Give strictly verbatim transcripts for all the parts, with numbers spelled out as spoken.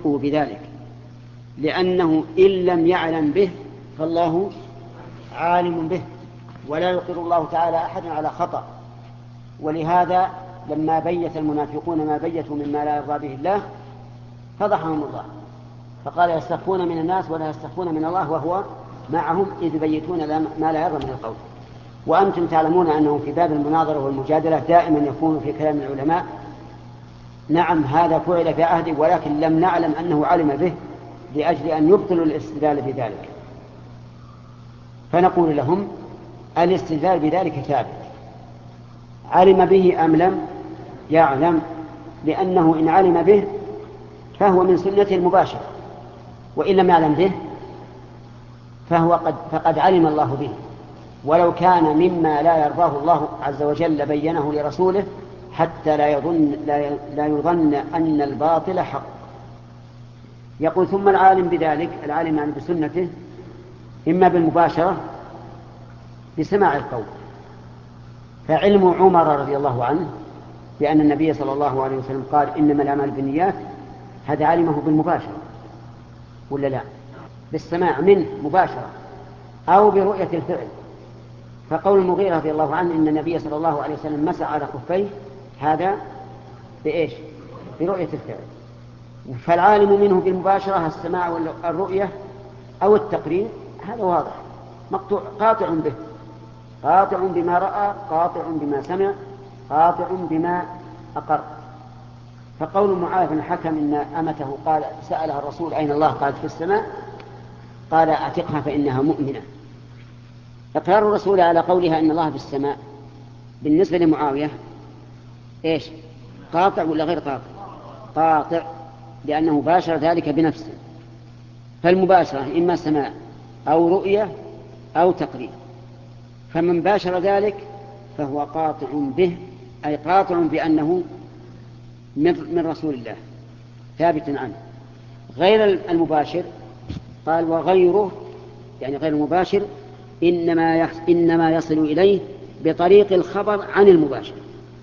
صدقه بذلك، لأنه إن لم يعلم به فالله عالم به، ولا يقر الله تعالى أحد على خطأ. ولهذا لما بيت المنافقون ما بيتوا مما لا يرضى به الله فضحهم الله، فقال يستخفون من الناس ولا يستخفون من الله وهو معهم إذ يبيتون ما لا يرضى من القول. وأنتم تعلمون أنه في باب المناظرة والمجادلة دائما يكون في كلام العلماء نعم هذا فعل في عهده ولكن لم نعلم أنه علم به، لأجل أن يبطلوا الاستدلال بذلك. فنقول لهم الاستدلال بذلك ثابت، علم به أم لم يعلم، لأنه إن علم به فهو من سنته المباشرة، وإن لم يعلم به فهو قد فقد علم الله به، ولو كان مما لا يرضاه الله عز وجل بينه لرسوله حتى لا يظن, لا يظن أن الباطل حق. يقول ثم العالم بذلك، العالم يعني بسنته، إما بالمباشرة بسماع القول، فعلم عمر رضي الله عنه بأن النبي صلى الله عليه وسلم قال إنما الأعمال بالنيات، هذا علمه بالمباشرة ولا لا؟ بالسماع منه مباشرة أو برؤية الفعل. فقول المغيرة رضي الله عنه إن النبي صلى الله عليه وسلم مسح على خفيه، هذا بإيش؟ برؤية الفعل. فالعالم منه بالمباشرة السماع والرؤية أو التقرير، هذا واضح مقطوع قاطع به، قاطع بما رأى، قاطع بما سمع، قاطع بما أقر. فقول معاذ بن الحكم إن أمته قال سألها الرسول أين الله؟ قالت في السماء، قال اعتقها فإنها مؤمنة. إقرار الرسول على قولها إن الله في السماء بالنسبة لمعاوية إيش؟ قاطع ولا غير قاطع؟ قاطع، لأنه باشر ذلك بنفسه. فالمباشرة إما سماع أو رؤية أو تقرير، فمن باشر ذلك فهو قاطع به، أي قاطع بأنه من رسول الله ثابت عنه. غير المباشر قال وغيره يعني غير المباشر إنما إنما يصل إليه بطريق الخبر عن المباشر.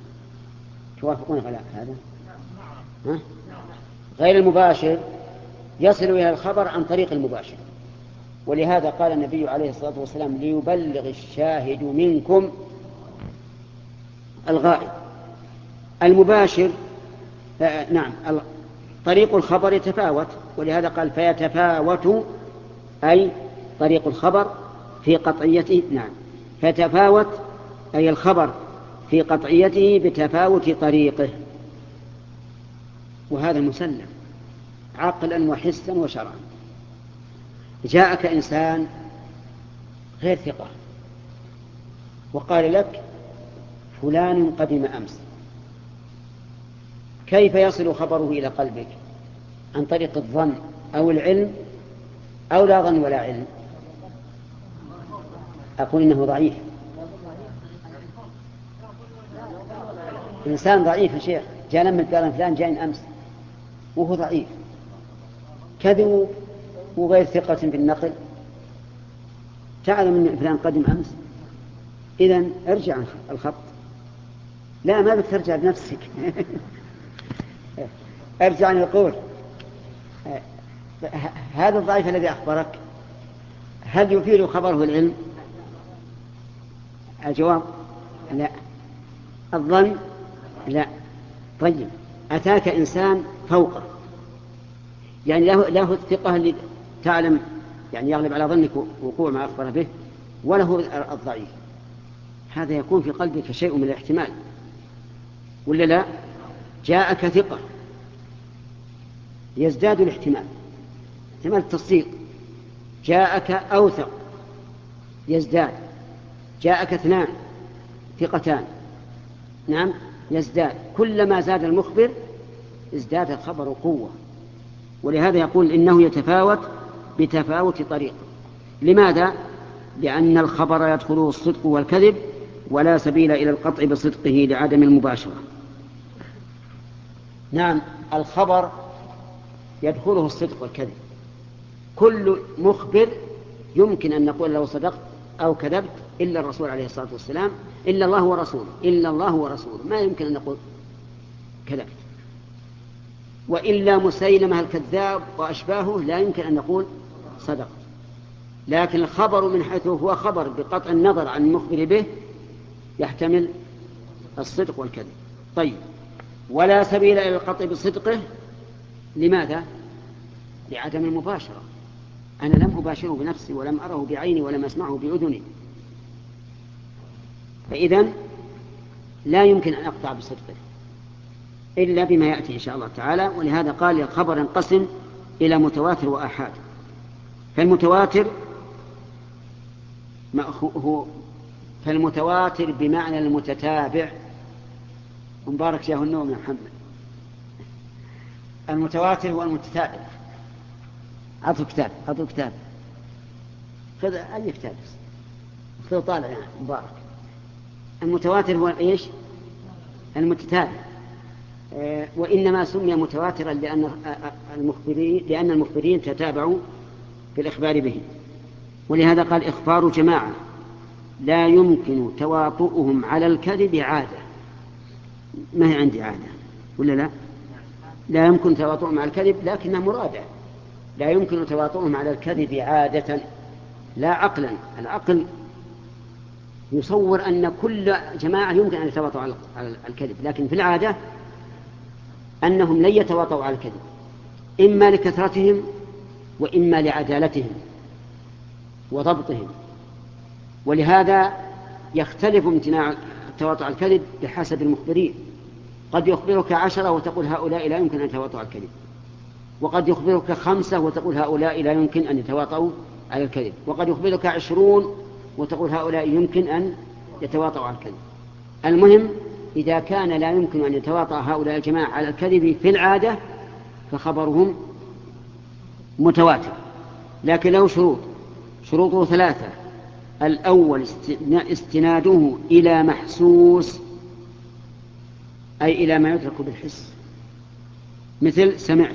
توافقون على هذا؟ ها؟ غير المباشر يصل إلى الخبر عن طريق المباشر، ولهذا قال النبي عليه الصلاة والسلام ليبلغ الشاهد منكم الغائب. المباشر آه نعم طريق الخبر يتفاوت، ولهذا قال فيتفاوت، أي طريق الخبر في قطعيته، نعم فيتفاوت أي الخبر في قطعيته بتفاوت طريقه، وهذا مسلم عقلا وحسا وشرعا. جاءك إنسان غير ثقة وقال لك فلان قدم أمس، كيف يصل خبره إلى قلبك؟ عن طريق الظن أو العلم أو لا ظن ولا علم؟ أقول إنه ضعيف. إنسان ضعيف يا شيخ جاء لما قال فلان جاء أمس وهو ضعيف، كذب وغير ثقة بالنقل، تعلم أن فلان قدم أمس، إذن ارجع الخط. لا ما بك ترجع بنفسك ارجع القول. هذا الضعيف الذي أخبرك هل يفيد خبره العلم؟ الجواب لا. الظن لا. طيب أتاك إنسان فوقه، يعني له, له الثقة اللي تعلم يعني يغلب على ظنك وقوع ما أخبر به، وله الضعيف، هذا يكون في قلبك شيء من الاحتمال ولا لا؟ جاءك ثقة يزداد الاحتمال، احتمال التصديق. جاءك أوثق يزداد. جاءك اثنان ثقتان، نعم يزداد. كلما زاد المخبر ازداد الخبر قوة. ولهذا يقول إنه يتفاوت بتفاوت طريق. لماذا؟ لأن الخبر يدخله الصدق والكذب، ولا سبيل إلى القطع بصدقه لعدم المباشرة. نعم الخبر يدخله الصدق والكذب، كل مخبر يمكن أن نقول له صدقت أو كذبت إلا الرسول عليه الصلاة والسلام، إلا الله ورسوله، إلا الله ورسوله، ما يمكن أن نقول كذبت. وإلا مسيلمة الكذاب وأشباهه لا يمكن أن نقول صدق. لكن الخبر من حيث هو خبر بقطع النظر عن المخبر به يحتمل الصدق والكذب. طيب، ولا سبيل إلى القطع بصدقه. لماذا؟ لعدم المباشرة. أنا لم أباشره بنفسي ولم أره بعيني ولم أسمعه بأذني، فإذن لا يمكن أن أقطع بصدقه إلا بما يأتي إن شاء الله تعالى. ولهذا قال الخبر ينقسم إلى متواتر وآحاد. فالمتواتر هو فالمتواتر بمعنى المتتابع. مبارك شاه النوم يا محمد. المتواتر هو المتتابع. عطوا كتاب عطوا كتاب خذ أي كتاب خذ طالع يعني مبارك. المتواتر هو إيش؟ المتتابع. أه وإنما سمي متواترا لأن المخبرين لأن المخبرين تتابعوا في الإخبار به. ولهذا قال إخبار جماعة لا يمكن تواطؤهم على الكذب عادة. ما هي عندي عادة ولا لا؟ لا يمكن تواطؤهم على الكذب لكنها مرادة. لا يمكن تواطؤهم على الكذب عادة لا عقلا. العقل يصور أن كل جماعة يمكن أن يتواطؤوا على الكذب، لكن في العادة أنهم لن يتواطؤوا على الكذب، إما لكثرتهم وإما لعدالتهم وضبطهم. ولهذا يختلف امتناع التواطؤ على الكذب بحسب المخبرين. قد يخبرك عشرة وتقول هؤلاء لا يمكن أن يتواطؤوا على الكذب، وقد يخبرك خمسة وتقول هؤلاء لا يمكن أن يتواطؤوا على الكذب، وقد يخبرك عشرون وتقول هؤلاء يمكن أن يتواطؤوا على الكذب. المهم إذا كان لا يمكن أن يتواطأ هؤلاء الجماعة على الكذب في العادة فخبرهم متواتر. لكن له شروط. شروطه ثلاثة. الأول استناده إلى محسوس، أي إلى ما يدرك بالحس. مثل سمعت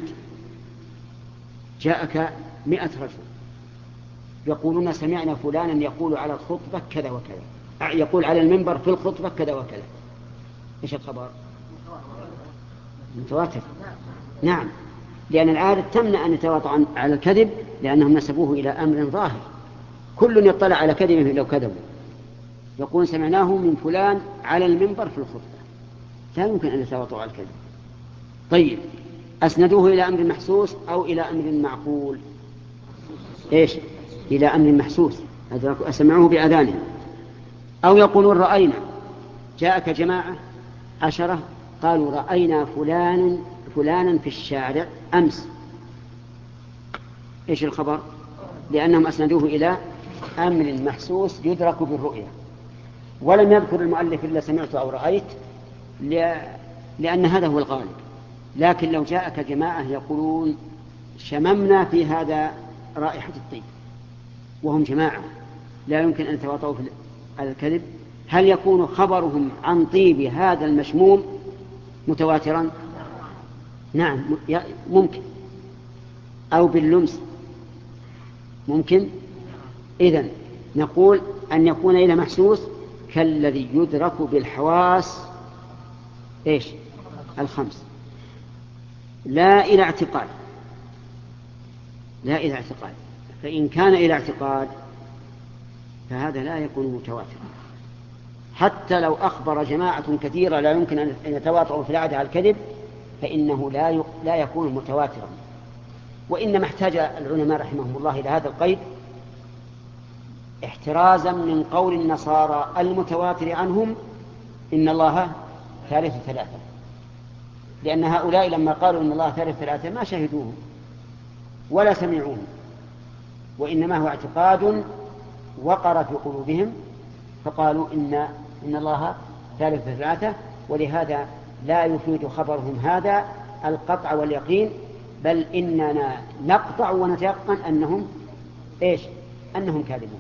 جاءك مئة رجل يقولون سمعنا فلانا يقول على الخطبة كذا وكذا، يقول على المنبر في الخطبة كذا وكذا. إيش الخبر؟ متواتر. نعم، لأن العادة تمنع أن يتواطؤ على الكذب لأنهم نسبوه إلى أمر ظاهر. كل يطلع على كذبه لو كذبوا. يقول سمعناه من فلان على المنبر في الخطبة، لا يمكن أن يتواطؤ على الكذب. طيب، أسندوه إلى أمر محسوس أو إلى أمر معقول؟ إيش؟ إلى أمر محسوس، أسمعوه بأذانهم. أو يقولون رأينا، جاءك جماعة عشرة قالوا رأينا فلان فلانا في الشارع أمس. إيش الخبر؟ لأنهم أسندوه إلى أمر محسوس يدرك بالرؤية. ولم يذكر المؤلف إلا سمعت أو رأيت لأن هذا هو الغالب. لكن لو جاءك جماعة يقولون شممنا في هذا رائحة الطيب وهم جماعة لا يمكن أن يتواطؤوا على الكذب، هل يكون خبرهم عن طيب هذا المشموم متواترا؟ نعم ممكن. أو باللمس ممكن. إذن نقول أن يكون إلى محسوس كالذي يدرك بالحواس إيش؟ الخمس. لا إلى اعتقاد. لا إلى اعتقاد. فإن كان إلى اعتقاد فهذا لا يكون متواترا. حتى لو أخبر جماعة كثيرة لا يمكن أن يتواطؤوا في العادة على الكذب فإنه لا لا يكون متواترا. وإنما احتاج العلماء رحمهم الله إلى هذا القيد احترازا من قول النصارى المتواتر عنهم إن الله ثالث ثلاثة، لأن هؤلاء لما قالوا إن الله ثالث ثلاثة ما شهدوه ولا سمعوه، وإنما هو اعتقاد وقر في قلوبهم فقالوا إن, إن الله ثالث ثلاثة. ولهذا لا يفيد خبرهم هذا القطع واليقين، بل إننا نقطع ونتيقن أنهم إيش؟ أنهم كاذبون.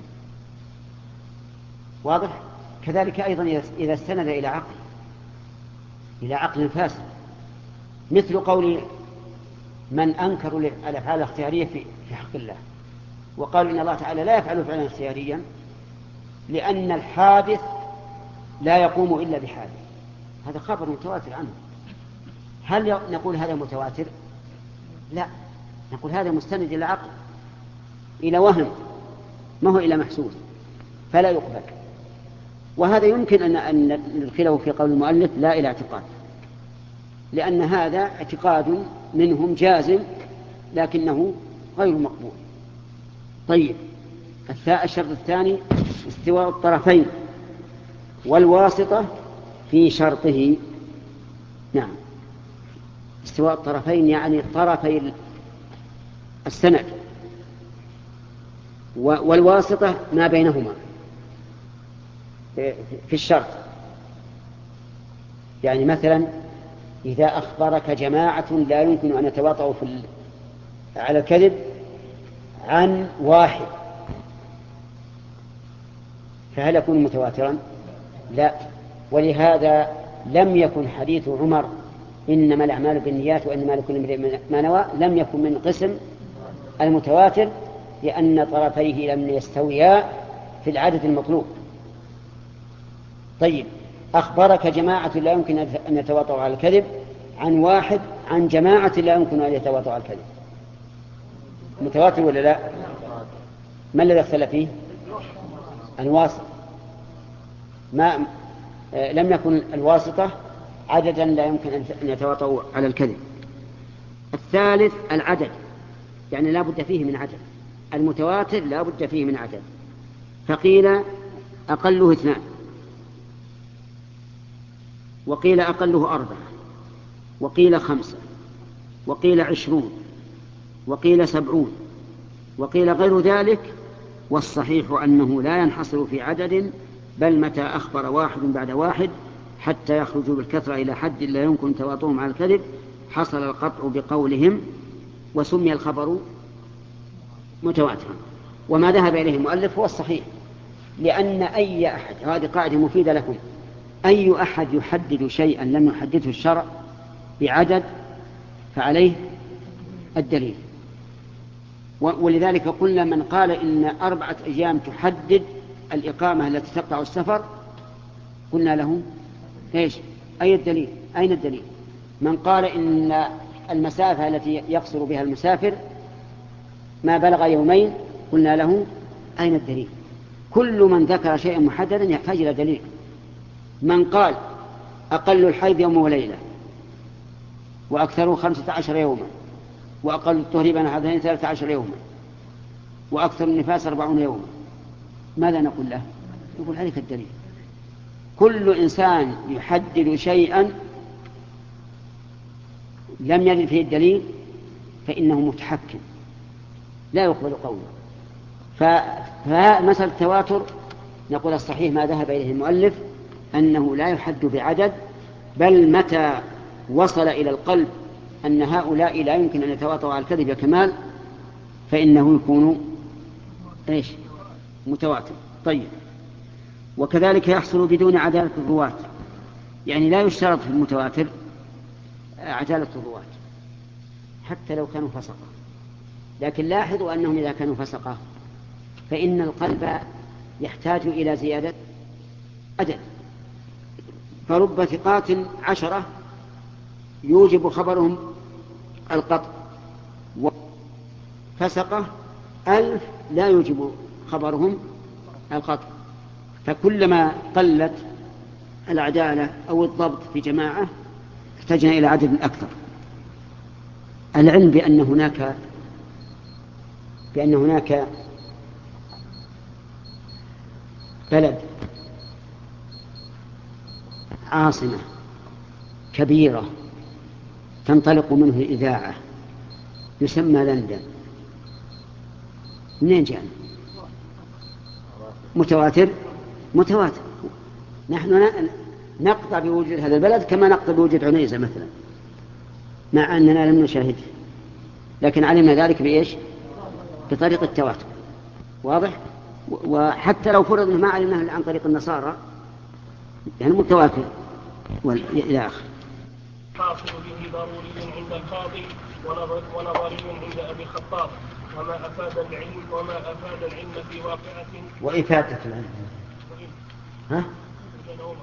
واضح؟ كذلك أيضا إذا استند إلى عقل إلى عقل فاسد، مثل قول من أنكروا الأفعال الاختيارية في حق الله وقالوا إن الله تعالى لا يفعل فعلا اختياريا لأن الحادث لا يقوم إلا بحادث. هذا خبر متواتر عنه. هل نقول هذا متواتر؟ لا، نقول هذا مستند إلى عقل، إلى وهم، ما هو إلى محسوس، فلا يقبل. وهذا يمكن أن ندخله في قول المؤلف لا إلى اعتقاد، لأن هذا اعتقاد منهم جازم لكنه غير مقبول. طيب، الشرط الثاني استواء الطرفين والواسطة في شرطه. نعم، استواء الطرفين يعني طرفي السند، والواسطة ما بينهما في الشرط. يعني مثلا إذا أخبرك جماعة لا يمكن أن يتواطؤوا في على الكذب عن واحد، فهل يكون متواترا؟ لا. ولهذا لم يكن حديث عمر إنما الأعمال بالنيات وإنما لكل امرئ ما نوى لم يكن من قسم المتواتر، لأن طرفيه لم يستويا في العدد المطلوب. طيب، أخبرك جماعة لا يمكن أن يتواطؤوا على الكذب عن واحد عن جماعة لا يمكن أن يتواطؤوا على الكذب، متواتر ولا لا؟ ما الذي اختلف فيه؟ الواسطة. ما لم يكن الواسطة عددا لا يمكن أن يتواطؤوا على الكذب. الثالث العدد، يعني لا بد فيه من عدد. المتواتر لا بد فيه من عدد، فقيل أقله اثنان، وقيل أقله أربعة، وقيل خمسة، وقيل عشرون، وقيل سبعون، وقيل غير ذلك. والصحيح أنه لا ينحصر في عدد، بل متى أخبر واحد بعد واحد حتى يخرجوا بالكثرة إلى حد لا يمكن تواطؤهم على الكذب حصل القطع بقولهم، وسمي الخبر متواترا. وما ذهب إليه المؤلف هو الصحيح، لأن أي أحد، هذه قاعدة مفيدة لكم، أي أحد يحدد شيئا لم يحدده الشرع بعدد فعليه الدليل. ولذلك قلنا من قال إن أربعة أيام تحدد الإقامة التي تقطع السفر قلنا له إيش؟ أي الدليل؟ أين الدليل؟ من قال إن المسافة التي يقصر بها المسافر ما بلغ يومين قلنا له أين الدليل؟ كل من ذكر شيئا محددا يحتاج إلى دليل. من قال أقل الحيض يوم وليلة، وأكثره خمسة عشر يوما، وأقل الطهر بين هذين ثلاثة عشر يوما، وأكثر النفاس أربعون يوما، ماذا نقول له؟ نقول عليك الدليل. كل إنسان يحدد شيئا لم يرد فيه الدليل فإنه متحكم لا يقبل قوله. فمثل التواتر نقول الصحيح ما ذهب إليه المؤلف أنه لا يحد بعدد، بل متى وصل إلى القلب أن هؤلاء لا يمكن أن يتواطؤوا على الكذب كمال فإنه يكون إيش؟ متواتر. طيب، وكذلك يحصل بدون عدالة الرواة، يعني لا يشترط في المتواتر عدالة الرواة حتى لو كانوا فسقة، لكن لاحظوا أنهم إذا كانوا فسقة فإن القلب يحتاج إلى زيادة عدد، فرب ثقات عشرة يوجب خبرهم القطع، وفسقة ألف لا يوجب خبرهم القطع. فكلما قلت العدالة أو الضبط في جماعة احتاجنا إلى عدد أكثر. العلم بأن هناك بأن هناك بلد عاصمة كبيرة تنطلق منه الإذاعة يسمى لندن، منين جاء؟ متواتر متواتر. نحن نقطع بوجود هذا البلد كما نقطع بوجود عنيزة مثلا، مع أننا لم نشاهده، لكن علمنا ذلك بإيش؟ بطريق التواتر. واضح؟ وحتى لو فرض ما علمناه عن طريق النصارى يعني متواتر إلى آخر. حاصل به ضروري عند القاضي ونظري عند أبي الخطاب، وما أفاد العلم وما أفاد العلم في واقعة وإفادة العلم ها؟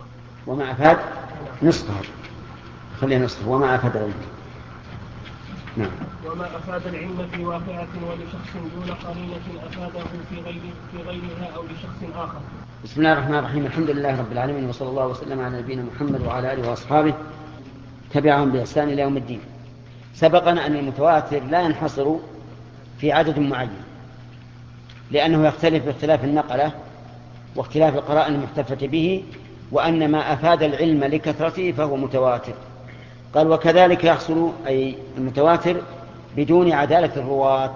وما أفاد نصفه، خلينا نصفه وما أفاد العلم. نعم. وما أفاد العلم في واقعة ولشخص دون قرينة أفاده في غير في غيرها أو لشخص آخر. بسم الله الرحمن الرحيم. الحمد لله رب العالمين، وصلى الله وسلم على نبينا محمد وعلى آله وأصحابه تبعهم بإحسان إلى يوم الدين. سبقنا أن المتواتر لا ينحصر في عدد معين، لأنه يختلف باختلاف النقلة واختلاف القرائن المحتفة به، وأن ما أفاد العلم لكثرته فهو متواتر. قال وكذلك يحصل أي المتواتر بدون عدالة الرواة،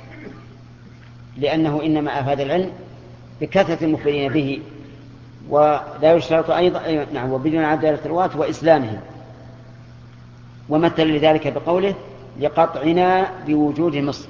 لأنه إنما أفاد العلم بكثرة المخبرين به، ولا يشترط أيضا نعم وبدون عدالة الرواة وإسلامهم. ومثل لذلك بقوله لقطعنا بوجود مصر.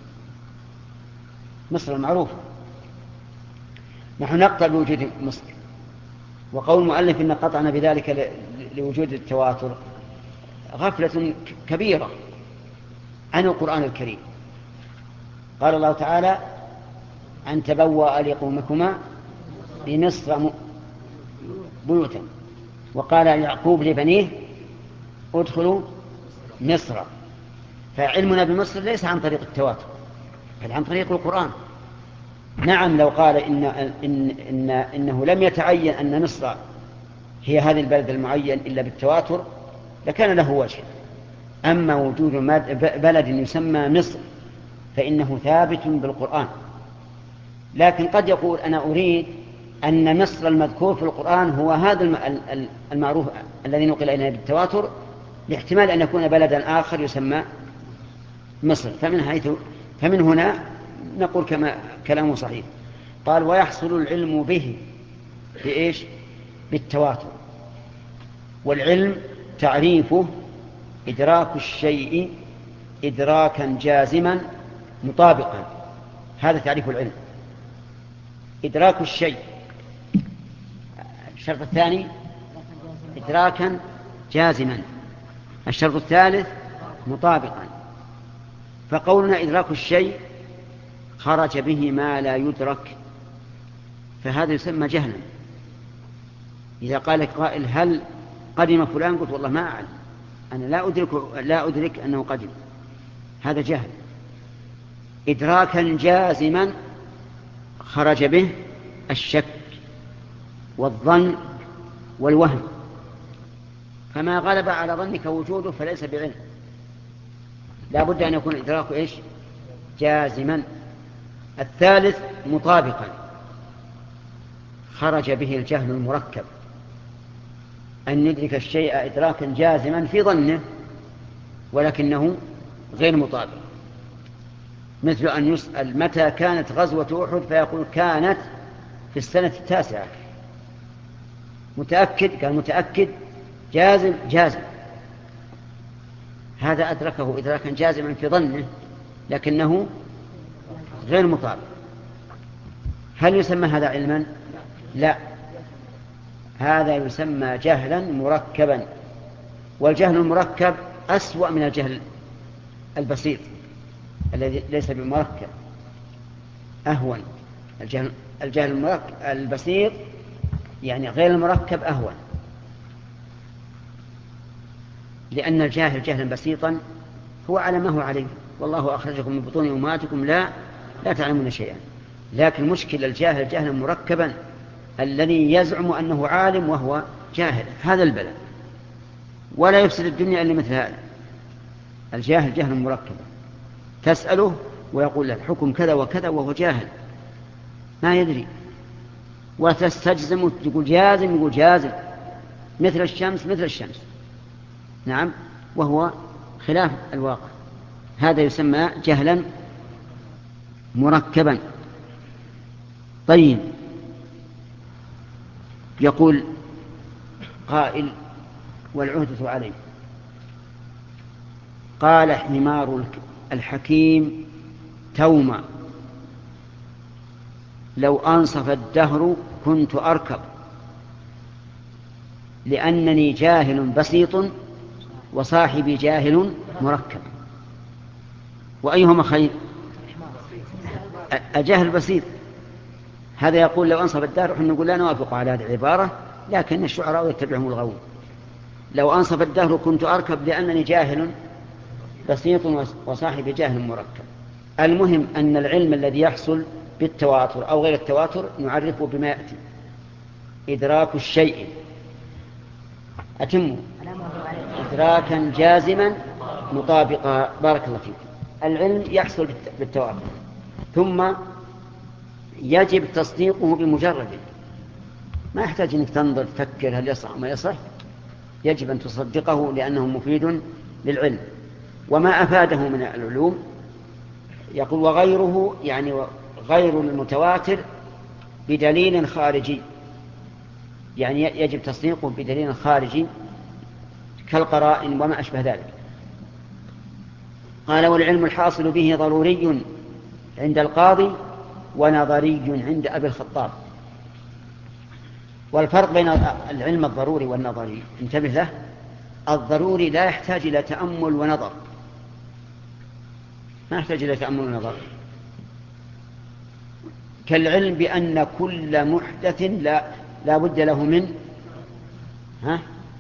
مصر المعروفة، نحن نقطع بوجود مصر. وقول المؤلف إن قطعنا بذلك لوجود التواتر غفلة كبيرة عن القرآن الكريم. قال الله تعالى أن تبوأ لقومكما بمصر بيوتا، وقال يعقوب لبنيه ادخلوا مصر. فعلمنا بمصر ليس عن طريق التواتر بل عن طريق القرآن. نعم لو قال إن إن إن إنه لم يتعين أن مصر هي هذا البلد المعين إلا بالتواتر لكان له وجه. أما وجود بلد يسمى مصر فإنه ثابت بالقرآن. لكن قد يقول أنا أريد أن مصر المذكور في القرآن هو هذا المعروف الذي نقل إلينا بالتواتر، لاحتمال أن يكون بلدا آخر يسمى مصر. فمن حيث فمن هنا نقول كما كلامه صحيح. قال ويحصل العلم به بإيش؟ بالتواتر. والعلم تعريفه إدراك الشيء إدراكا جازما مطابقا. هذا تعريف العلم، إدراك الشيء. الشرط الثاني إدراكا جازما. الشرط الثالث مطابقا. فقولنا إدراك الشيء خرج به ما لا يدرك، فهذا يسمى جهلا. إذا قال لك قائل هل قدم فلان؟ قلت والله ما أعلم، أنا لا أدرك, لا أدرك أنه قدم، هذا جهل. إدراكا جازما خرج به الشك والظن والوهم، فما غلب على ظنك وجوده فليس بعلم، لا بد أن يكون إدراك إيش؟ جازما. الثالث مطابقا، خرج به الجهل المركب، أن ندرك الشيء إدراكا جازما في ظنه ولكنه غير مطابق. مثل أن يسأل متى كانت غزوة أحد فيقول كانت في السنة التاسعة. متأكد؟ قال متأكد. جازم؟ جازم. هذا أدركه إدراكا جازما في ظنه لكنه غير مطابق. هل يسمى هذا علما؟ لا، هذا يسمى جهلا مركبا. والجهل المركب أسوأ من الجهل البسيط الذي ليس بمركب، أهون. الجهل, الجهل المركب البسيط يعني غير المركب أهون، لأن الجاهل جهلا بسيطا هو على ما هو عليه، والله أخرجكم من بطون أمهاتكم لا لا تعلمون شيئا. لكن مشكل الجاهل جهلا مركبا الذي يزعم أنه عالم وهو جاهل، هذا البلاء. ولا يفسد الدنيا إلا مثل هذا الجاهل جهلا مركبا، تسأله ويقول لك حكم كذا وكذا وهو جاهل ما يدري، وتستجزم تقول جازم يقول جازم، مثل الشمس مثل الشمس، نعم، وهو خلاف الواقع. هذا يسمى جهلا مركبا. طيب، يقول قائل والعهدة عليه. قال حمار الحكيم توما لو أنصف الدهر كنت أركب، لأنني جاهل بسيط وصاحبي جاهل مركب. وأيهما خير؟ الجاهل البسيط. هذا يقول لو أنصف الدهر، ونحن نقول لا نوافق على هذه العبارة، لكن الشعراء يتبعهم الغوون. لو أنصف الدهر كنت أركب لأنني جاهل بسيط وصاحب جهل مركب. المهم أن العلم الذي يحصل بالتواتر أو غير التواتر نعرفه بما يأتي: إدراك الشيء أتم إدراكا جازما مطابقا. بارك الله فيك. العلم يحصل بالتواتر، ثم يجب تصديقه بمجرده، ما يحتاج أنك تنظر تفكر هل يصح ما يصح، يجب أن تصدقه لأنه مفيد للعلم. وما أفاده من العلوم يقول وغيره، يعني غير المتواتر بدليل خارجي، يعني يجب تصديقه بدليل خارجي كالقرائن وما أشبه ذلك. قال والعلم الحاصل به ضروري عند القاضي ونظري عند أبي الخطاب. والفرق بين العلم الضروري والنظري انتبه له: الضروري لا يحتاج إلى تأمل ونظر، ما يحتاج إلى تأمل ونظر، كالعلم بأن كل محدث لا, لا بد له من ها؟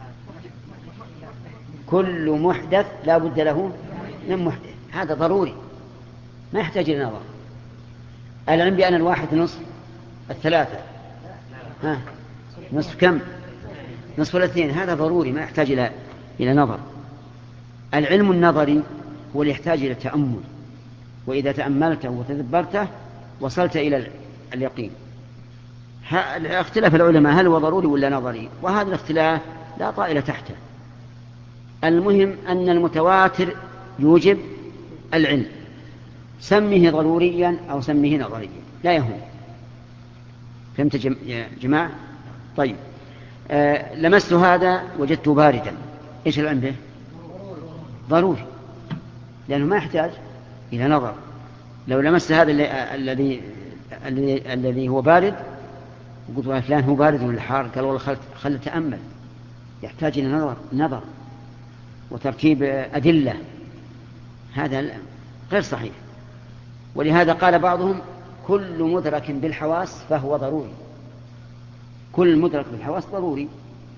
كل محدث لا بد له من محدث، هذا ضروري ما يحتاج إلى نظر. العلم بأن الواحد نصف الثلاثة، ها؟ نصف كم؟ نصف الاثنين، هذا ضروري ما يحتاج إلى إلى نظر. العلم النظري هو اللي يحتاج إلى تأمل، وإذا تأملته وتدبرته وصلت إلى اليقين. اختلاف العلماء هل هو ضروري ولا نظري، وهذا الاختلاف لا طائل تحته. المهم أن المتواتر يوجب العلم، سمه ضروريا أو سمه نظريا لا يهم. فهمت يا جماعة؟ طيب. آه لمست هذا وجدته باردا، إيش العلم به؟ ضروري، لأنه ما يحتاج إلى نظر. لو لمست هذا الذي الذي هو بارد وقلت له فلان هو بارد ولا حار، قال والله خل تأمل، يحتاج إلى نظر نظر وترتيب أدلة، هذا غير صحيح. ولهذا قال بعضهم كل مدرك بالحواس فهو ضروري، كل مدرك بالحواس ضروري.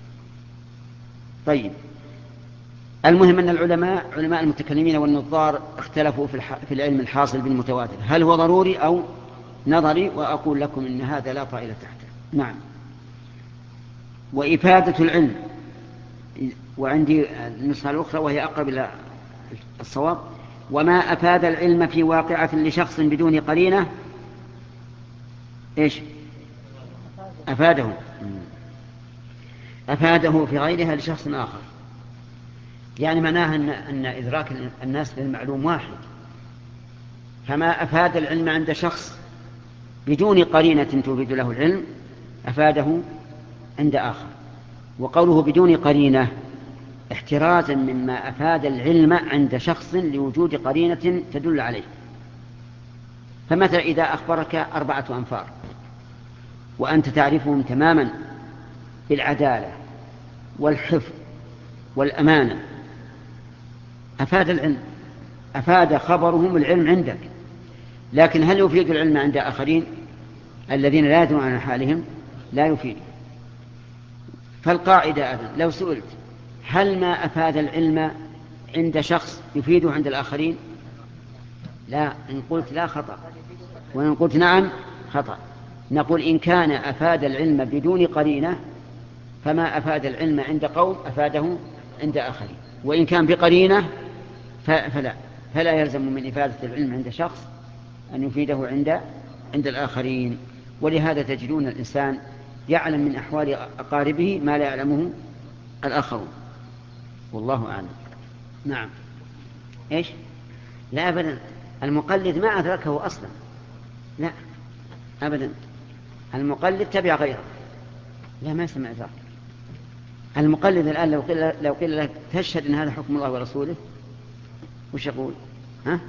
طيب. المهم أن العلماء علماء المتكلمين والنظار اختلفوا في, في العلم الحاصل بالمتواتر هل هو ضروري أو نظري، وأقول لكم إن هذا لا طائل تحته. نعم. وإفادة العلم، وعندي النسخة الأخرى وهي أقرب إلى الصواب: وما أفاد العلم في واقعة لشخص بدون قرينة إيش؟ أفاده أفاده في غيرها لشخص آخر. يعني معناها أن, أن إدراك الناس للمعلوم واحد، فما أفاد العلم عند شخص بدون قرينة تفيد له العلم أفاده عند آخر. وقوله بدون قرينة احترازا مما أفاد العلم عند شخص لوجود قرينة تدل عليه. فمثلا إذا أخبرك أربعة أنفار وأنت تعرفهم تماما بالعدالة والحفظ والأمانة، أفاد العلم، أفاد خبرهم العلم عندك. لكن هل يفيد العلم عند آخرين الذين لا يدرون عن حالهم؟ لا يفيد. فالقاعدة أذن لو سئلت هل ما أفاد العلم عند شخص يفيده عند الآخرين؟ لا. إن قلت لا خطأ، وإن قلت نعم خطأ. نقول إن كان أفاد العلم بدون قرينة فما أفاد العلم عند قوم أفاده عند آخرين، وإن كان بقرينة فلا فلا يلزم من إفادة العلم عند شخص أن يفيده عند عند الآخرين. ولهذا تجدون الإنسان يعلم من أحوال أقاربه ما لا يعلمه الآخرون، والله أعلم. نعم. إيش؟ لا أبدا، المقلد ما أدركه أصلا، لا أبدا. المقلد تبع غيره، لا ما يسمى إدراك. المقلد الآن لو قيل, لو قيل لك تشهد أن هذا حكم الله ورسوله وش يقول؟ ها؟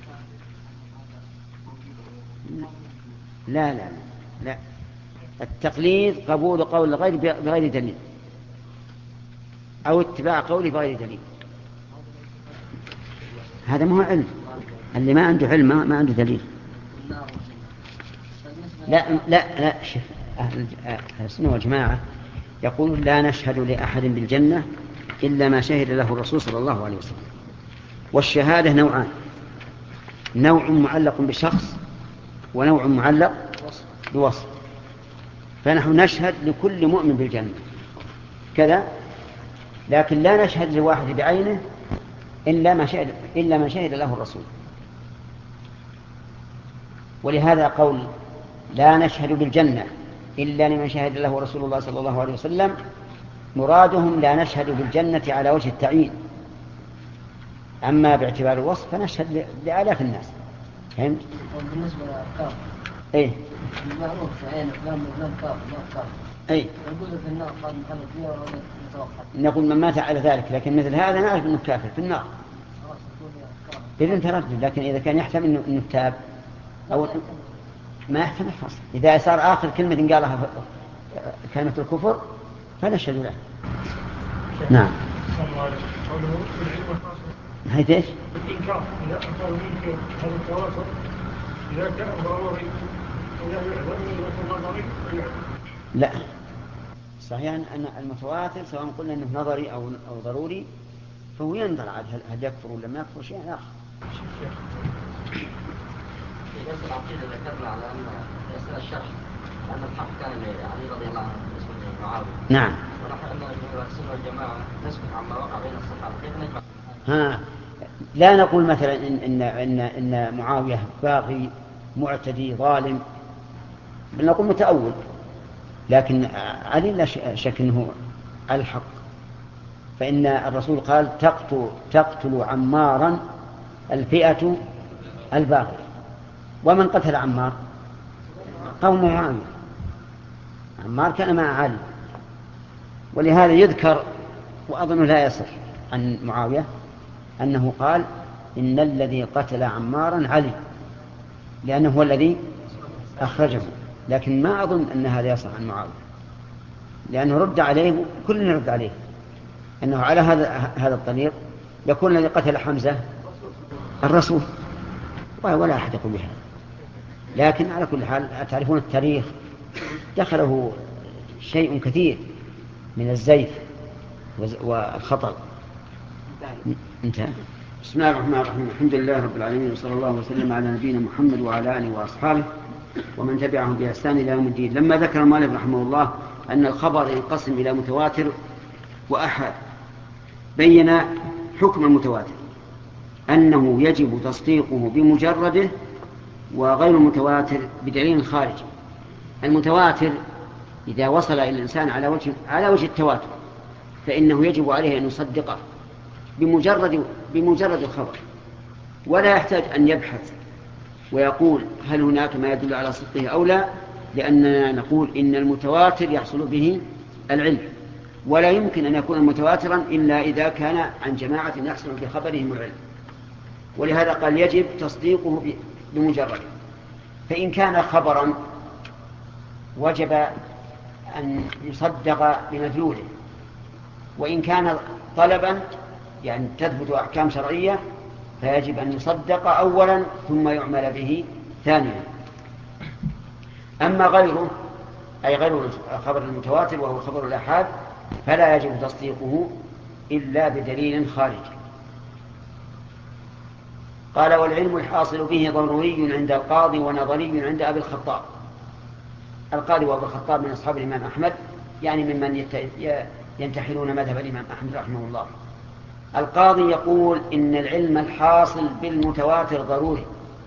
لا لا لا, لا. التقليد قبول قول الغير بغير دليل، أو اتباع قوله بغير دليل، هذا ما هو علم. اللي ما عنده علم ما عنده دليل. لا لا لا شوف، أهل السنة والجماعة يقولون لا نشهد لأحد بالجنة إلا ما شهد له الرسول صلى الله عليه وسلم. والشهادة نوعان، نوع معلق بشخص ونوع معلق بوصف. فنحن نشهد لكل مؤمن بالجنة كذا، لكن لا نشهد لواحد بعينه إلا ما شهد, إلا ما شهد له الرسول. ولهذا قول لا نشهد بالجنة إلا لمن شهد له رسول الله صلى الله عليه وسلم، مرادهم لا نشهد بالجنة على وجه التعيين، أما باعتبار الوصف فنشهد لآلاف الناس. فهمت؟ بالنسبة للأفكار إيه المعروف عين فلان من فلان كافر ما كافر، أي نقول في النار قد محمد فيها ولا نتوقع؟ نقول من مات على ذلك، لكن مثل هذا نعرف أنه كافر في النار بدون تردد. لكن إذا كان يحتمل أنه, إنه تاب أو ما يحتمل فصل، إذا صار آخر كلمة قالها كلمة الكفر فنشهد له. نعم. هاي ايش؟ الإنكار إذا أنكروا منك هذا التواصل إذا كان ضروري إذا يعلم إذا كان نظري يعلم. لا صحيح أن المتواتر سواء قلنا أنه نظري أو أو ضروري فهو ينظر عاد هل يكفر ولا ما يكفر شيء آخر. في درس العقيدة ذكرنا على أن يسأل الشرح أن الحق كان علي رضي الله عنه بالنسبة لمعاوية. نعم. ونحن أن السنة والجماعة نسكت عما وقع بين الصحابة، كيف نجمع؟ ها لا نقول مثلا إن إن إن, إن معاوية باغي معتدي ظالم، بل نقول متأول، لكن علي لا شك أنه على الحق. فإن الرسول قال تقتل, تقتل عمارا الفئة الباغية، ومن قتل عمار قوم معاوية، عمار كان مع علي. ولهذا يذكر وأظن لا يصح عن معاوية أنه قال إن الذي قتل عمارا علي، لأنه هو الذي أخرجه. لكن ما أظن أن هذا يصح عن معاوية، لأنه رد عليه، كلنا رد عليه أنه على هذا هذا الطريق يكون الذي قتل حمزة الرسول، ولا أحد يقول بهذا. لكن على كل حال تعرفون التاريخ دخله شيء كثير من الزيف والخطر. انتهى. بسم الله الرحمن الرحيم، الحمد لله رب العالمين، وصلى الله وسلم على نبينا محمد وعلى آله وأصحابه ومن تبعهم بإحسان إلى يوم الدين. لما ذكر المؤلف رحمه الله أن الخبر ينقسم إلى متواتر وأحاد، بين حكم المتواتر أنه يجب تصديقه بمجرده، وغير المتواتر بدليل خارجي. المتواتر إذا وصل إلى الإنسان على وجه على وجه التواتر فإنه يجب عليه أن يصدقه بمجرد بمجرد الخبر، ولا يحتاج أن يبحث ويقول هل هناك ما يدل على صدقه أو لا، لأننا نقول إن المتواتر يحصل به العلم، ولا يمكن أن يكون متواترا إلا إذا كان عن جماعة يحصل بخبرهم العلم. ولهذا قال يجب تصديقه بمجرد. فإن كان خبرا وجب أن يصدق بمدلوله، وإن كان طلبا يعني تثبت أحكام شرعية فيجب أن يصدق أولا ثم يعمل به ثانيا. أما غيره أي غير الخبر المتواتر وهو خبر الآحاد فلا يجب تصديقه إلا بدليل خارجي. قال والعلم الحاصل به ضروري عند القاضي ونظري عند أبي الخطاب. القاضي وأبو الخطاب من أصحاب الإمام أحمد، يعني ممن ينتحلون مذهب الإمام أحمد رحمه الله. القاضي يقول إن العلم الحاصل بالمتواتر ضروري،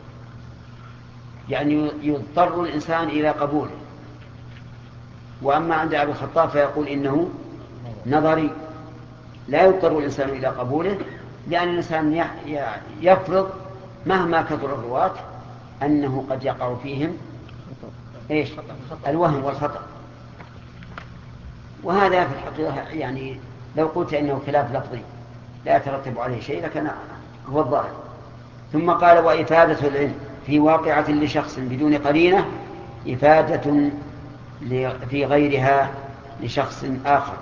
يعني يضطر الإنسان إلى قبوله. وأما عند أبي الخطاب فيقول إنه نظري، لا يضطر الإنسان إلى قبوله، لأن الإنسان يفرض مهما كثر الرواة أنه قد يقع فيهم إيش؟ الوهم والخطأ. وهذا في الحقيقة يعني لو قلت إنه خلاف لفظي لا يترتب عليه شيء لكن هو الظاهر. ثم قال وإفادة العلم في واقعة لشخص بدون قرينة إفادة في غيرها لشخص آخر.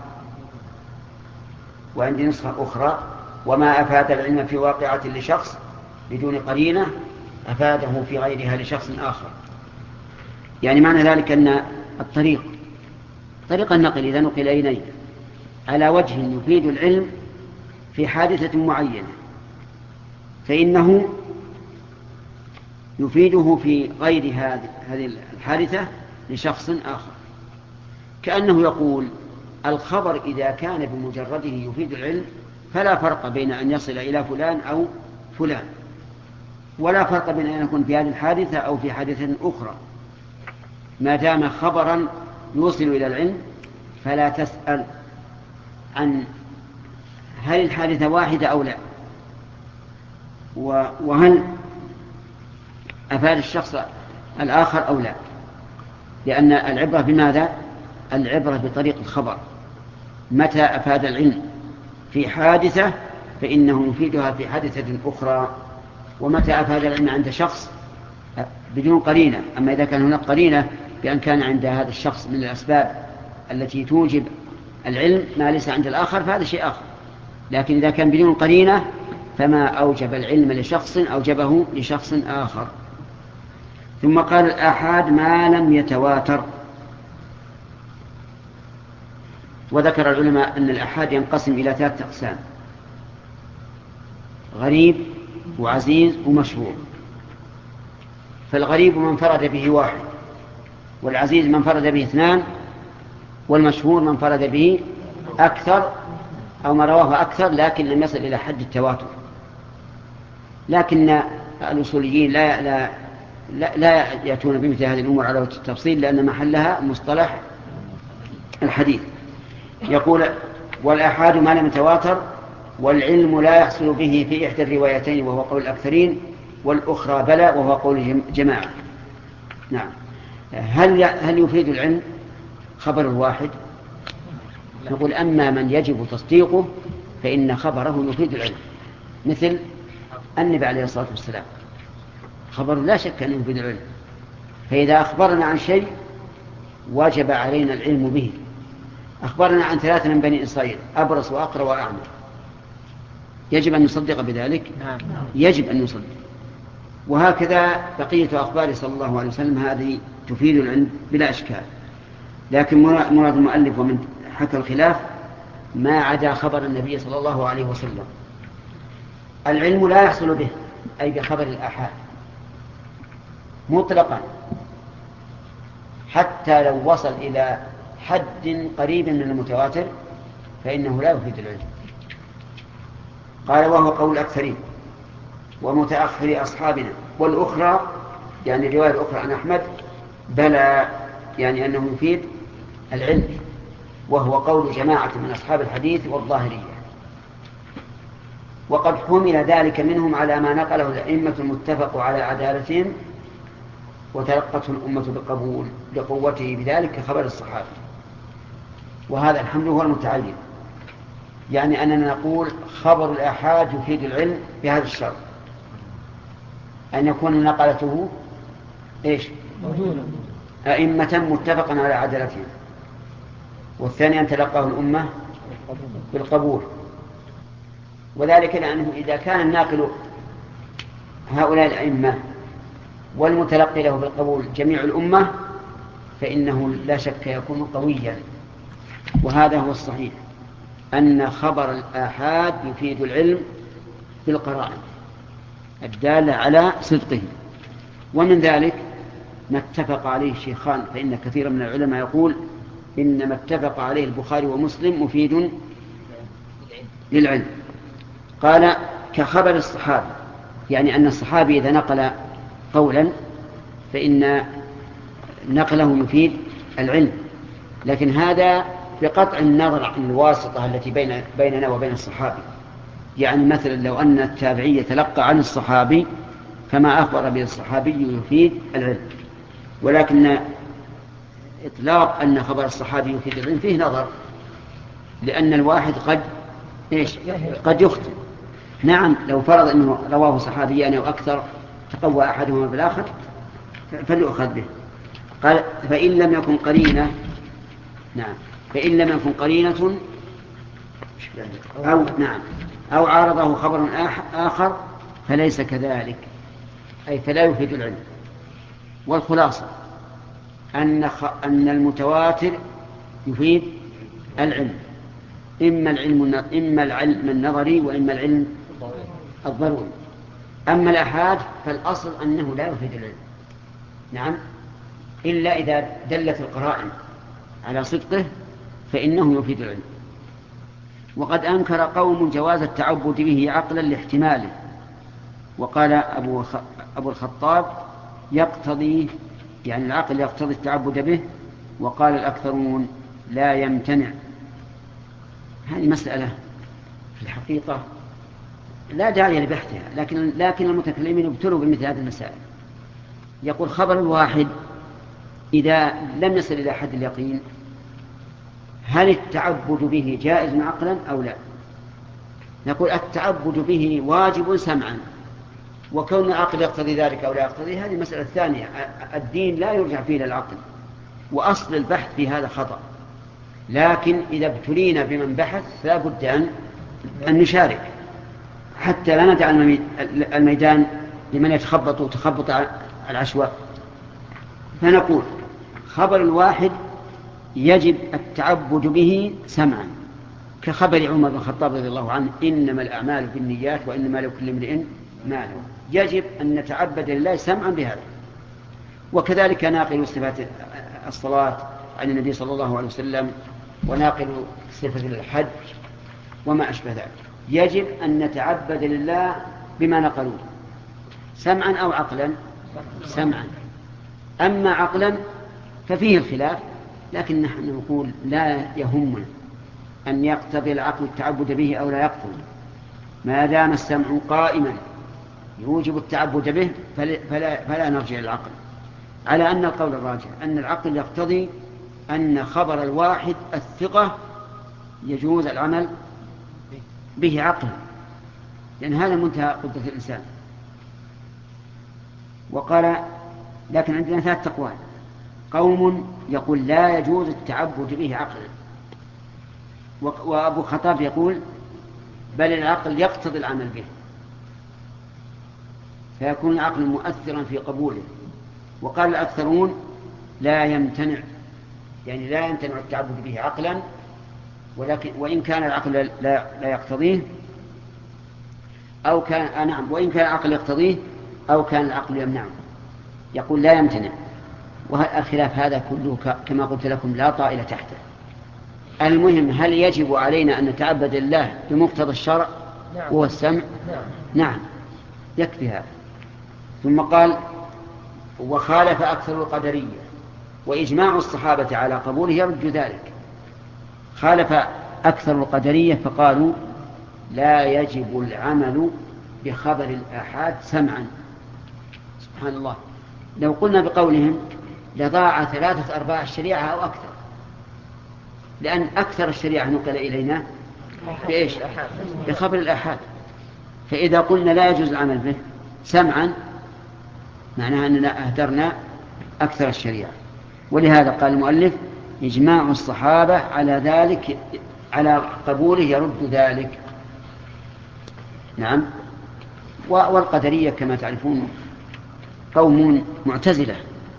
وعندي نسخة أخرى وما أفاد العلم في واقعة لشخص بدون قرينة أفاده في غيرها لشخص آخر. يعني معنى ذلك أن الطريق طريق النقل إذا نقل إليه على وجه يفيد العلم في حادثة معينة فإنه يفيده في غير هذه الحادثة لشخص آخر، كأنه يقول الخبر إذا كان بمجرده يفيد العلم فلا فرق بين أن يصل إلى فلان أو فلان، ولا فرق بين أن يكون في هذه الحادثة أو في حادثة أخرى، ما دام خبرا يوصل إلى العلم فلا تسأل عن هل الحادثة واحدة أو لا، وهل أفاد الشخص الآخر أو لا، لأن العبرة بماذا؟ العبرة بطريق الخبر. متى أفاد العلم في حادثة فإنه يفيدها في حادثة أخرى، ومتى أفاد العلم عند شخص بدون قرينة. أما إذا كان هناك قرينة بأن كان عند هذا الشخص من الأسباب التي توجب العلم ما ليس عند الآخر فهذا شيء آخر، لكن إذا كان بدون قرينة فما أوجب العلم لشخص أوجبه لشخص آخر. ثم قال الآحاد ما لم يتواتر. وذكر العلماء أن الآحاد ينقسم إلى ثلاثة أقسام: غريب وعزيز ومشهور. فالغريب من فرد به واحد، والعزيز من فرد به اثنان، والمشهور من فرد به أكثر أو ما رواه أكثر لكن لم يصل إلى حد التواتر. لكن الأصوليين لا, لا, لا, لا يأتون بمثل هذه الأمور على وجه التفصيل لأن محلها مصطلح الحديث. يقول والآحاد ما لم يتواتر والعلم لا يحصل به في إحدى الروايتين وهو قول الأكثرين، والأخرى بلى وهو قول جماعة. نعم. هل هل يفيد العلم خبر الواحد؟ نقول أما من يجب تصديقه فإن خبره يفيد العلم، مثل النبي عليه الصلاة والسلام خبر لا شك أنه يفيد العلم، فإذا أخبرنا عن شيء وجب علينا العلم به. أخبرنا عن ثلاثة من بني إسرائيل أبرص وأقرأ وأعمى، يجب أن نصدق بذلك؟ يجب أن نصدق. وهكذا بقية أخبار صلى الله عليه وسلم هذه تفيد العلم بلا إشكال. لكن مراد المؤلف ومن حكى الخلاف ما عدا خبر النبي صلى الله عليه وسلم. العلم لا يحصل به أي بخبر الآحاد مطلقا حتى لو وصل إلى حد قريب من المتواتر فإنه لا يفيد العلم. قال وهو قول الأكثرين ومتأخر أصحابنا. والأخرى يعني الرواية الأخرى عن أحمد بلى يعني أنه يفيد العلم، وهو قول جماعة من أصحاب الحديث والظاهرية. وقد حمل ذلك منهم على ما نقله الأئمة المتفق على عدالتهم وتلقته الأمة بقبول لقوته بذلك كخبر الصحابة. وهذا الحمل هو المتعين، يعني أننا نقول خبر الآحاد يفيد العلم بهذا الشرط أن يكون نقلته إيش؟ أئمة متفقا على عدالتهم، والثاني أن تلقاه الأمة بالقبول. وذلك لأنه إذا كان الناقل هؤلاء الأئمة والمتلقي له بالقبول جميع الأمة فإنه لا شك يكون قويا. وهذا هو الصحيح أن خبر الآحاد يفيد العلم بالقرائن الدالة على صدقه. ومن ذلك ما اتفق عليه الشيخان، فإن كثيرا من العلماء يقول إنما اتفق عليه البخاري ومسلم مفيد للعلم. قال كخبر الصحابي، يعني أن الصحابي إذا نقل قولا فإن نقله يفيد العلم، لكن هذا بقطع النظر عن الواسطة التي بين بيننا وبين الصحابي. يعني مثلا لو أن التابعي يتلقى عن الصحابي فما أخبر به الصحابي يفيد العلم، ولكن إطلاق أن خبر الصحابي يفيد العلم فيه نظر، لأن الواحد قد إيش؟ قد يخطئ. نعم لو فرض أنه رواه صحابيان أو أكثر تقوى أحدهما بالآخر فليؤخذ به. قال فإن لم يكن قرينة، نعم فإن لم يكن قرينة أو نعم أو عارضه خبر آخر فليس كذلك، أي فلا يفيد العلم. والخلاصة أن أن المتواتر يفيد العلم، إما العلم إما العلم النظري وإما العلم الضروري. أما الآحاد فالأصل أنه لا يفيد العلم، نعم، إلا إذا دلت القرائن على صدقه فإنه يفيد العلم. وقد أنكر قوم جواز التعبد به عقلا لاحتماله، وقال أبو أبو الخطاب يقتضي، يعني العقل يقتضي التعبد به، وقال الأكثرون لا يمتنع. هذه مسألة في الحقيقة لا داعي لبحثها، لكن لكن المتكلمين ابتلوا بمثل هذه المسائل. يقول خبر الواحد إذا لم يصل إلى حد اليقين هل التعبد به جائز عقلا أو لا؟ نقول التعبد به واجب سمعا، وكون العقل يقتضي ذلك أو لا يقتضي هذه مسألة ثانية. الدين لا يرجع فيه إلى العقل، وأصل البحث في هذا خطأ. لكن إذا ابتلينا بمن بحث لا بد أن أن نشارك حتى لا ندع الميدان لمن يتخبط وتخبط العشواء. فنقول خبر الواحد يجب التعبد به سمعا، كخبر عمر بن الخطاب رضي الله عنه إنما الأعمال بالنيات وإنما لكل امرئ ما نوى. يجب أن نتعبد لله سمعا بهذا. وكذلك ناقل صفات الصلاة عن النبي صلى الله عليه وسلم، وناقل صفة الحج وما أشبه ذلك، يجب أن نتعبد لله بما نقلوه سمعا أو عقلا. سمعا. أما عقلا ففيه الخلاف، لكن نحن نقول لا يهمنا أن يقتضي العقل التعبد به أو لا يقتضي، ما دام السمع قائما يوجب التعبد به فلا, فلا نرجع للعقل، على أن القول الراجح أن العقل يقتضي أن خبر الواحد الثقة يجوز العمل به عقلا، لأن هذا منتهى قدرة الإنسان. وقال لكن عندنا ثلاث أقوال. قوم يقول لا يجوز التعبد به عقلا، وأبو خطاب يقول بل العقل يقتضي العمل به، فيكون العقل مؤثرا في قبوله. وقال الأكثرون لا يمتنع، يعني لا يمتنع التعبد به عقلا، ولكن وإن كان العقل لا, لا يقتضيه أو كان آه نعم وإن كان العقل يقتضيه أو كان العقل يمنعه. يقول لا يمتنع. والخلاف هذا كله كما قلت لكم لا طائل تحته. المهم هل يجب علينا أن نتعبد الله بمقتضى الشرع وهو السمع؟ نعم. نعم يكفي هذا. ثم قال وخالف أكثر القدرية، وإجماع الصحابة على قبوله يرد ذلك. خالف أكثر القدرية فقالوا لا يجب العمل بخبر الآحاد سمعا. سبحان الله، لو قلنا بقولهم لضاع ثلاثة أرباع الشريعة أو أكثر، لأن أكثر الشريعة نقل إلينا بإيش؟ بخبر الآحاد. فإذا قلنا لا يجوز العمل به سمعا معناها أننا أهدرنا أكثر الشريعة. ولهذا قال المؤلف إجماع الصحابة على ذلك على قبوله يرد ذلك. نعم. والقدرية كما تعرفون قوم معتزلة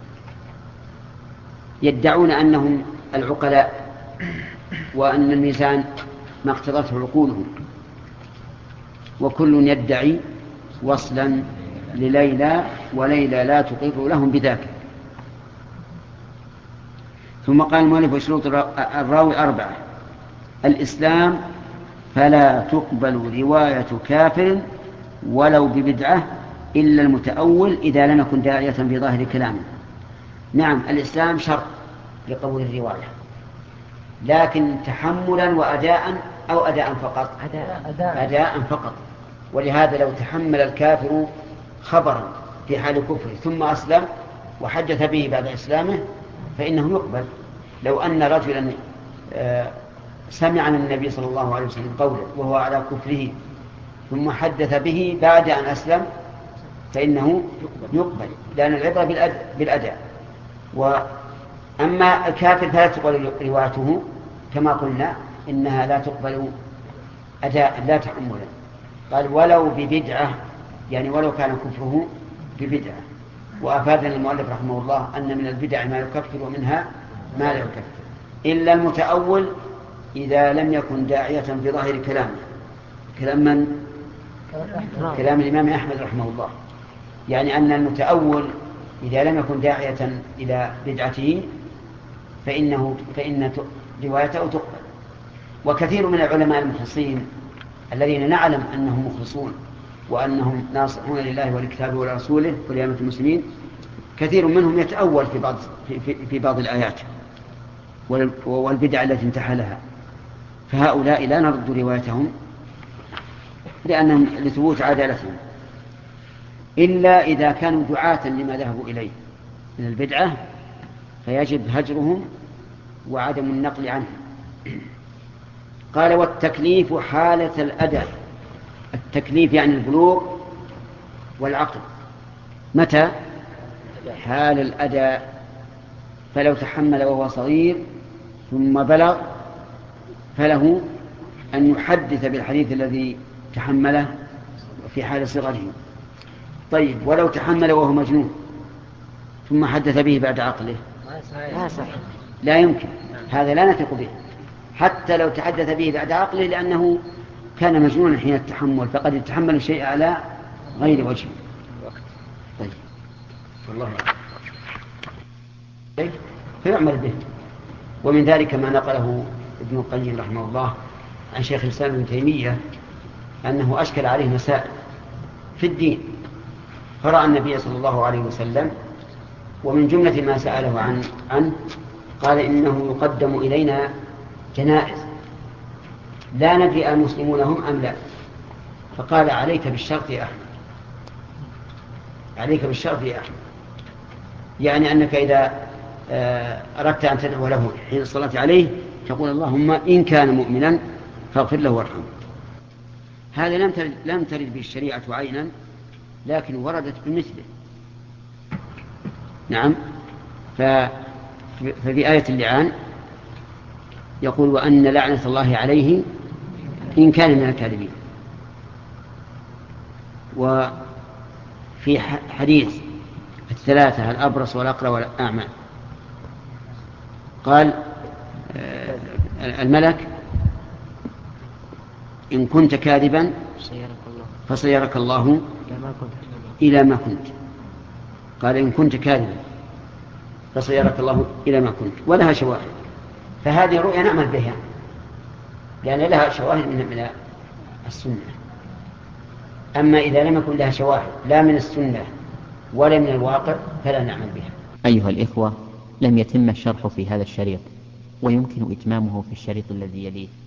يدعون أنهم العقلاء، وأن الميزان ما اقتضته عقولهم، وكل يدعي وصلا لليلى وليلى لا تقر لهم بذاك. ثم قال المؤلف وشروط الراوي أربعة: الإسلام فلا تقبل رواية كافر ولو ببدعة إلا المتأول إذا لم يكن داعية في ظاهر كلامه. نعم الإسلام شرط لقبول الرواية، لكن تحملا وأداء أو أداء فقط؟ أداء, أداء فقط. ولهذا لو تحمل الكافر خبرا في حال كفره ثم أسلم وحدث به بعد إسلامه فإنه يقبل. لو أن رجلا سمع عن النبي صلى الله عليه وسلم قوله وهو على كفره ثم حدث به بعد أن أسلم فإنه يقبل، لأن العبرة بالأداء. وأما الكافر فلا تقبل روايته كما قلنا إنها لا تقبل أداء لا تحملا. قال ولو ببدعة، يعني ولو كان كفره ببدعة. وأفادنا المؤلف رحمه الله أن من البدع ما يكفر ومنها ما لا يكفر، إلا المتأول إذا لم يكن داعية بظاهر كلامه. كلام من؟ كلام الإمام أحمد رحمه الله، يعني أن المتأول إذا لم يكن داعية إلى بدعته فإنه فإن روايته تقبل. وكثير من العلماء المخلصين الذين نعلم أنهم مخلصون وأنهم ناصحون لله ولكتابه ولرسوله ولأئمة المسلمين، كثير منهم يتأول في بعض في, في, في بعض الآيات والبدع التي انتحلها، فهؤلاء لا نرد روايتهم لأنهم لثبوت عدالتهم، إلا إذا كانوا دعاة لما ذهبوا إليه من البدعة فيجب هجرهم وعدم النقل عنهم. قال والتكليف حالة الأداء. التكليف يعني البلوغ والعقل. متى؟ حال الأداء. فلو تحمل وهو صغير ثم بلغ فله أن يحدث بالحديث الذي تحمله في حال صغره. طيب ولو تحمل وهو مجنون ثم حدث به بعد عقله لا صح، لا يمكن، هذا لا نثق به حتى لو تحدث به بعد عقله، لأنه كان مجنونا حين التحمل، فقد يتحمل الشيء على غير وجه. طيب والله طيب فيعمل به. ومن ذلك ما نقله ابن القيم رحمه الله عن شيخ الإسلام ابن تيمية أنه أشكل عليه مسائل في الدين، فرأى النبي صلى الله عليه وسلم، ومن جملة ما سأله عن عنه قال إنه يقدم إلينا جنائز لا ندري المسلمون هم أم لا، فقال عليك بالشرط يا أحمد، عليك بالشرط يا أحمد، يعني أنك إذا أردت أن تدعو له حين الصلاة عليه تقول اللهم إن كان مؤمنا فاغفر له وارحمه. هذا لم ترد, لم ترد به الشريعة عينا، لكن وردت بمثله. نعم. ففي آية اللعان يقول وأن لعنة الله عليه إن كان من الكاذبين. وفي حديث الثلاثة الأبرص والأقرع والأعمى قال الملك إن كنت كاذبا فصيرك الله إلى ما كنت. قال إن كنت كاذبا فصيرك الله إلى ما كنت، ولها شواهد. فهذه رؤيا نعمل بها لأن لها شواهد من السنة. أما إذا لم يكن لها شواهد لا من السنة ولا من الواقع فلا نعمل بها. أيها الإخوة، لم يتم الشرح في هذا الشريط، ويمكن إتمامه في الشريط الذي يليه.